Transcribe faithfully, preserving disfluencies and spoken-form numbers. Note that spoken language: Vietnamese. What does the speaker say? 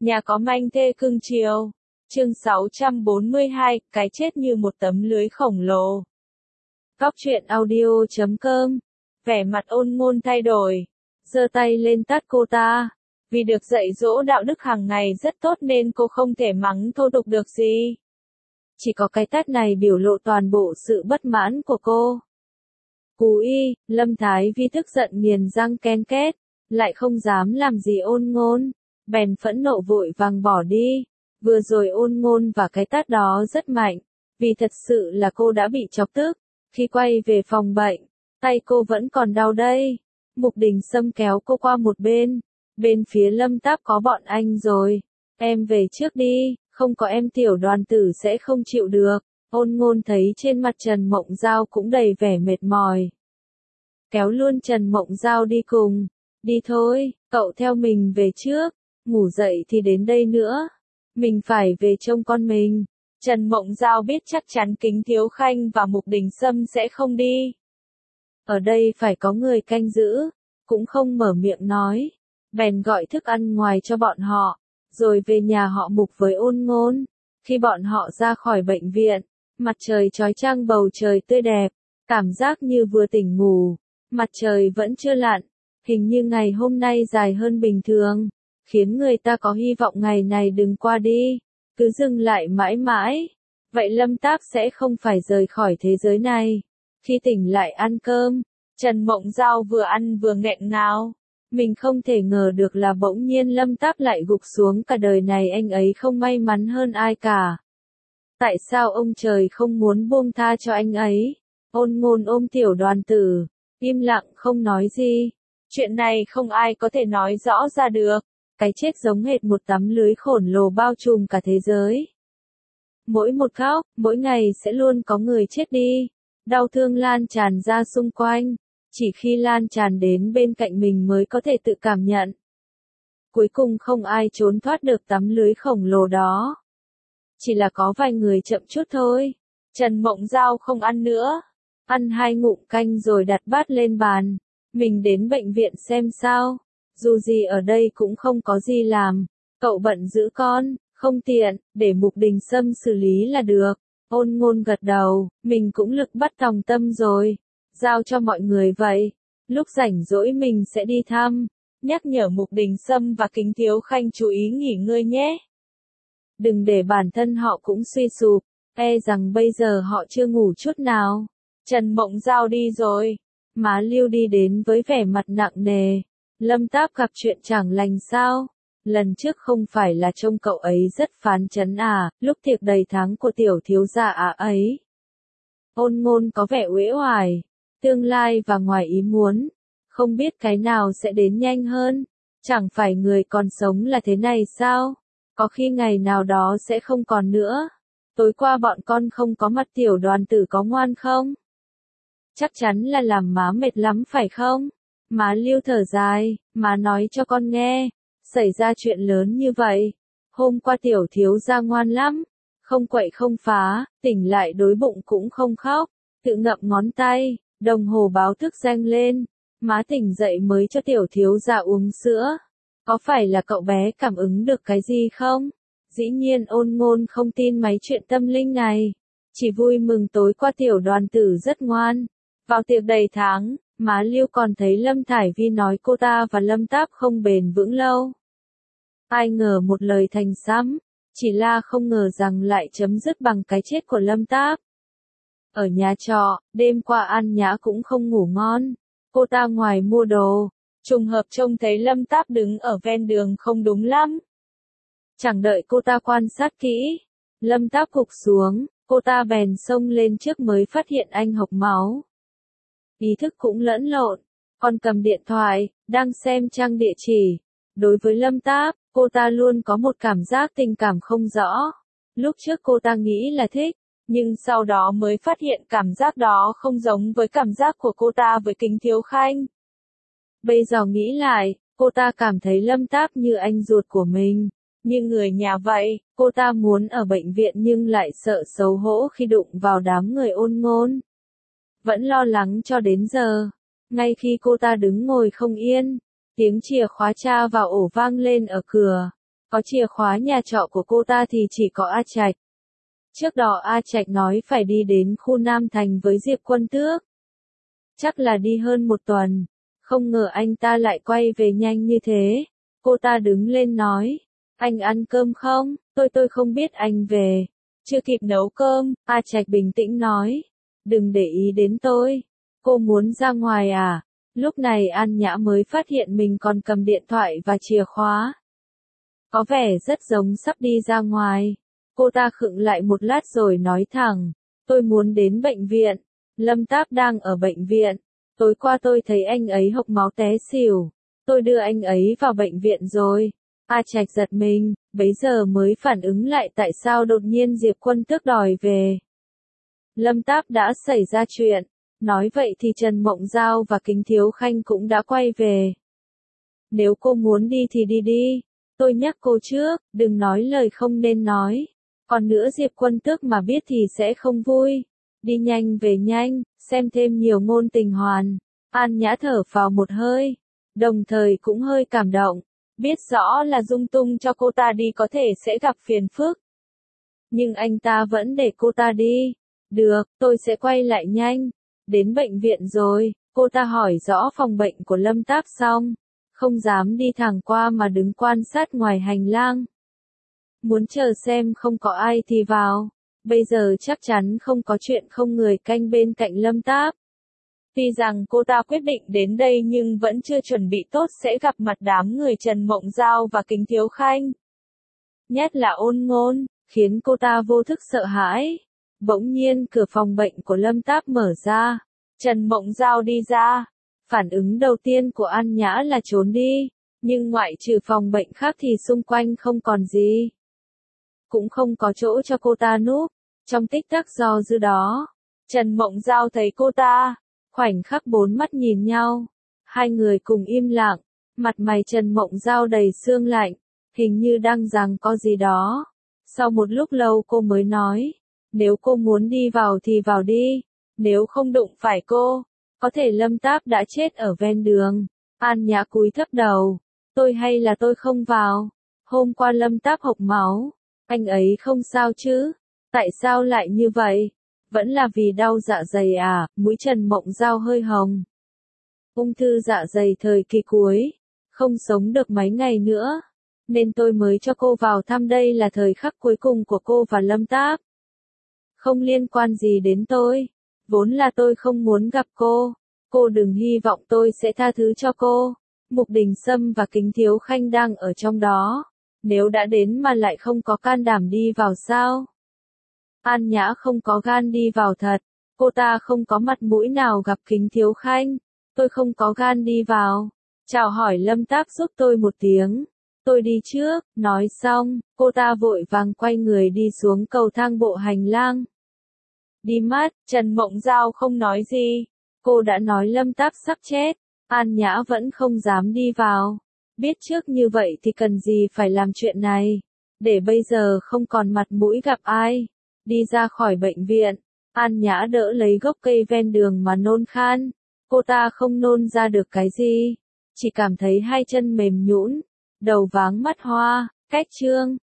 Nhà có manh thê cưng chiều. Chương sáu trăm bốn mươi hai, cái chết như một tấm lưới khổng lồ. Góc truyện audio chấm com. Vẻ mặt Ôn Ngôn thay đổi. Giơ tay lên tát cô ta. Vì được dạy dỗ đạo đức hàng ngày rất tốt nên cô không thể mắng thô tục được gì. Chỉ có cái tát này biểu lộ toàn bộ sự bất mãn của cô. Cú y, Lâm Thái Vi tức giận nghiền răng ken két, lại không dám làm gì Ôn Ngôn, bèn phẫn nộ vội vàng bỏ đi. Vừa rồi Ôn Ngôn và cái tát đó rất mạnh, vì thật sự là cô đã bị chọc tức. Khi quay về phòng bệnh, tay cô vẫn còn đau đây. Mục Đình Sâm kéo cô qua một bên. Bên phía Lâm Táp có bọn anh rồi. Em về trước đi, không có em tiểu đoàn tử sẽ không chịu được. Ôn Ngôn thấy trên mặt Trần Mộng Giao cũng đầy vẻ mệt mỏi. Kéo luôn Trần Mộng Giao đi cùng. Đi thôi, cậu theo mình về trước. Ngủ dậy thì đến đây nữa. Mình phải về trông con mình. Trần Mộng Giao biết chắc chắn Kính Thiếu Khanh và Mục Đình Sâm sẽ không đi. Ở đây phải có người canh giữ. Cũng không mở miệng nói. Bèn gọi thức ăn ngoài cho bọn họ. Rồi về nhà họ Mục với Ôn Ngôn. Khi bọn họ ra khỏi bệnh viện, mặt trời chói chang, bầu trời tươi đẹp. Cảm giác như vừa tỉnh ngủ. Mặt trời vẫn chưa lặn. Hình như ngày hôm nay dài hơn bình thường. Khiến người ta có hy vọng ngày này đừng qua đi. Cứ dừng lại mãi mãi. Vậy Lâm Táp sẽ không phải rời khỏi thế giới này. Khi tỉnh lại ăn cơm, Trần Mộng Giao vừa ăn vừa nghẹn ngào. Mình không thể ngờ được là bỗng nhiên Lâm Táp lại gục xuống, cả đời này anh ấy không may mắn hơn ai cả. Tại sao ông trời không muốn buông tha cho anh ấy? Ôn Ngôn ôm tiểu đoàn tử, im lặng không nói gì. Chuyện này không ai có thể nói rõ ra được. Cái chết giống hệt một tấm lưới khổng lồ bao trùm cả thế giới. Mỗi một góc, mỗi ngày sẽ luôn có người chết đi. Đau thương lan tràn ra xung quanh. Chỉ khi lan tràn đến bên cạnh mình mới có thể tự cảm nhận. Cuối cùng không ai trốn thoát được tấm lưới khổng lồ đó. Chỉ là có vài người chậm chút thôi. Trần Mộng Giao không ăn nữa. Ăn hai ngụm canh rồi đặt bát lên bàn. Mình đến bệnh viện xem sao. Dù gì ở đây cũng không có gì làm. Cậu bận giữ con, không tiện, để Mục Đình Sâm xử lý là được. Ôn Ngôn gật đầu, mình cũng lực bắt tòng tâm rồi. Giao cho mọi người vậy. Lúc rảnh rỗi mình sẽ đi thăm. Nhắc nhở Mục Đình Sâm và Kính Thiếu Khanh chú ý nghỉ ngơi nhé. Đừng để bản thân họ cũng suy sụp. E rằng bây giờ họ chưa ngủ chút nào. Trần Mộng Giao đi rồi. Má Lưu đi đến với vẻ mặt nặng nề. Lâm Táp gặp chuyện chẳng lành sao? Lần trước không phải là trông cậu ấy rất phán chấn à, lúc tiệc đầy tháng của tiểu thiếu gia à ấy. Ôn Ngôn có vẻ uể oải, tương lai và ngoài ý muốn, không biết cái nào sẽ đến nhanh hơn. Chẳng phải người còn sống là thế này sao? Có khi ngày nào đó sẽ không còn nữa. Tối qua bọn con không có mặt, tiểu đoàn tử có ngoan không? Chắc chắn là làm má mệt lắm phải không? Má Lưu thở dài, má nói cho con nghe, xảy ra chuyện lớn như vậy. Hôm qua tiểu thiếu gia ngoan lắm, không quậy không phá, tỉnh lại đối bụng cũng không khóc, tự ngậm ngón tay, đồng hồ báo thức reng lên. Má tỉnh dậy mới cho tiểu thiếu gia uống sữa. Có phải là cậu bé cảm ứng được cái gì không? Dĩ nhiên Ôn Ngôn không tin mấy chuyện tâm linh này. Chỉ vui mừng tối qua tiểu đoàn tử rất ngoan. Vào tiệc đầy tháng, má Lưu còn thấy Lâm Thải Vi nói cô ta và Lâm Táp không bền vững lâu. Ai ngờ một lời thành sấm, chỉ là không ngờ rằng lại chấm dứt bằng cái chết của Lâm Táp. Ở nhà trọ, đêm qua An Nhã cũng không ngủ ngon. Cô ta ngoài mua đồ, trùng hợp trông thấy Lâm Táp đứng ở ven đường không đúng lắm. Chẳng đợi cô ta quan sát kỹ, Lâm Táp gục xuống, cô ta bèn xông lên trước mới phát hiện anh hộc máu. Ý thức cũng lẫn lộn, còn cầm điện thoại, đang xem trang địa chỉ. Đối với Lâm Táp, cô ta luôn có một cảm giác tình cảm không rõ. Lúc trước cô ta nghĩ là thích, nhưng sau đó mới phát hiện cảm giác đó không giống với cảm giác của cô ta với Kính Thiếu Khanh. Bây giờ nghĩ lại, cô ta cảm thấy Lâm Táp như anh ruột của mình, như người nhà vậy. Cô ta muốn ở bệnh viện nhưng lại sợ xấu hổ khi đụng vào đám người Ôn Ngôn. Vẫn lo lắng cho đến giờ. Ngay khi cô ta đứng ngồi không yên, tiếng chìa khóa tra vào ổ vang lên ở cửa. Có chìa khóa nhà trọ của cô ta thì chỉ có A Trạch. Trước đó A Trạch nói phải đi đến khu Nam Thành với Diệp Quân Tước. Chắc là đi hơn một tuần. Không ngờ anh ta lại quay về nhanh như thế. Cô ta đứng lên nói. Anh ăn cơm không? Tôi tôi không biết anh về. Chưa kịp nấu cơm, A Trạch bình tĩnh nói. Đừng để ý đến tôi. Cô muốn ra ngoài à? Lúc này An Nhã mới phát hiện mình còn cầm điện thoại và chìa khóa. Có vẻ rất giống sắp đi ra ngoài. Cô ta khựng lại một lát rồi nói thẳng. Tôi muốn đến bệnh viện. Lâm Táp đang ở bệnh viện. Tối qua tôi thấy anh ấy hộc máu té xỉu. Tôi đưa anh ấy vào bệnh viện rồi. A Trạch giật mình, bấy giờ mới phản ứng lại tại sao đột nhiên Diệp Quân Tước đòi về. Lâm Táp đã xảy ra chuyện. Nói vậy thì Trần Mộng Giao và Kính Thiếu Khanh cũng đã quay về. Nếu cô muốn đi thì đi đi. Tôi nhắc cô trước, đừng nói lời không nên nói. Còn nữa Diệp Quân Tước mà biết thì sẽ không vui. Đi nhanh về nhanh, xem thêm nhiều ngôn tình hoàn. An Nhã thở vào một hơi. Đồng thời cũng hơi cảm động. Biết rõ là Dung Tung cho cô ta đi có thể sẽ gặp phiền phức. Nhưng anh ta vẫn để cô ta đi. Được, tôi sẽ quay lại nhanh. Đến bệnh viện rồi, cô ta hỏi rõ phòng bệnh của Lâm Táp xong. Không dám đi thẳng qua mà đứng quan sát ngoài hành lang. Muốn chờ xem không có ai thì vào. Bây giờ chắc chắn không có chuyện không người canh bên cạnh Lâm Táp. Tuy rằng cô ta quyết định đến đây nhưng vẫn chưa chuẩn bị tốt sẽ gặp mặt đám người Trần Mộng Giao và Kính Thiếu Khanh. Nhất là Ôn Ngôn, khiến cô ta vô thức sợ hãi. Bỗng nhiên cửa phòng bệnh của Lâm Táp mở ra. Trần Mộng Giao đi ra. Phản ứng đầu tiên của An Nhã là trốn đi. Nhưng ngoại trừ phòng bệnh khác thì xung quanh không còn gì. Cũng không có chỗ cho cô ta núp. Trong tích tắc do dự đó, Trần Mộng Giao thấy cô ta. Khoảnh khắc bốn mắt nhìn nhau. Hai người cùng im lặng. Mặt mày Trần Mộng Giao đầy sương lạnh. Hình như đang giằng co gì đó. Sau một lúc lâu cô mới nói. Nếu cô muốn đi vào thì vào đi. Nếu không đụng phải cô. Có thể Lâm Táp đã chết ở ven đường. An Nhã cúi thấp đầu. Tôi hay là tôi không vào. Hôm qua Lâm Táp hộc máu. Anh ấy không sao chứ. Tại sao lại như vậy? Vẫn là vì đau dạ dày à? Mũi Trần Mộng Giao hơi hồng. Ung thư dạ dày thời kỳ cuối. Không sống được mấy ngày nữa. Nên tôi mới cho cô vào thăm, đây là thời khắc cuối cùng của cô và Lâm Táp. Không liên quan gì đến tôi. Vốn là tôi không muốn gặp cô. Cô đừng hy vọng tôi sẽ tha thứ cho cô. Mục Đình Sâm và Kính Thiếu Khanh đang ở trong đó. Nếu đã đến mà lại không có can đảm đi vào sao? An Nhã không có gan đi vào thật. Cô ta không có mặt mũi nào gặp Kính Thiếu Khanh. Tôi không có gan đi vào. Chào hỏi Lâm Táp giúp tôi một tiếng. Tôi đi trước. Nói xong, cô ta vội vàng quay người đi xuống cầu thang bộ hành lang. Đi mắt, Trần Mộng Giao không nói gì. Cô đã nói Lâm Táp sắp chết. An Nhã vẫn không dám đi vào. Biết trước như vậy thì cần gì phải làm chuyện này. Để bây giờ không còn mặt mũi gặp ai. Đi ra khỏi bệnh viện. An Nhã đỡ lấy gốc cây ven đường mà nôn khan. Cô ta không nôn ra được cái gì. Chỉ cảm thấy hai chân mềm nhũn, đầu váng mắt hoa. Cách chương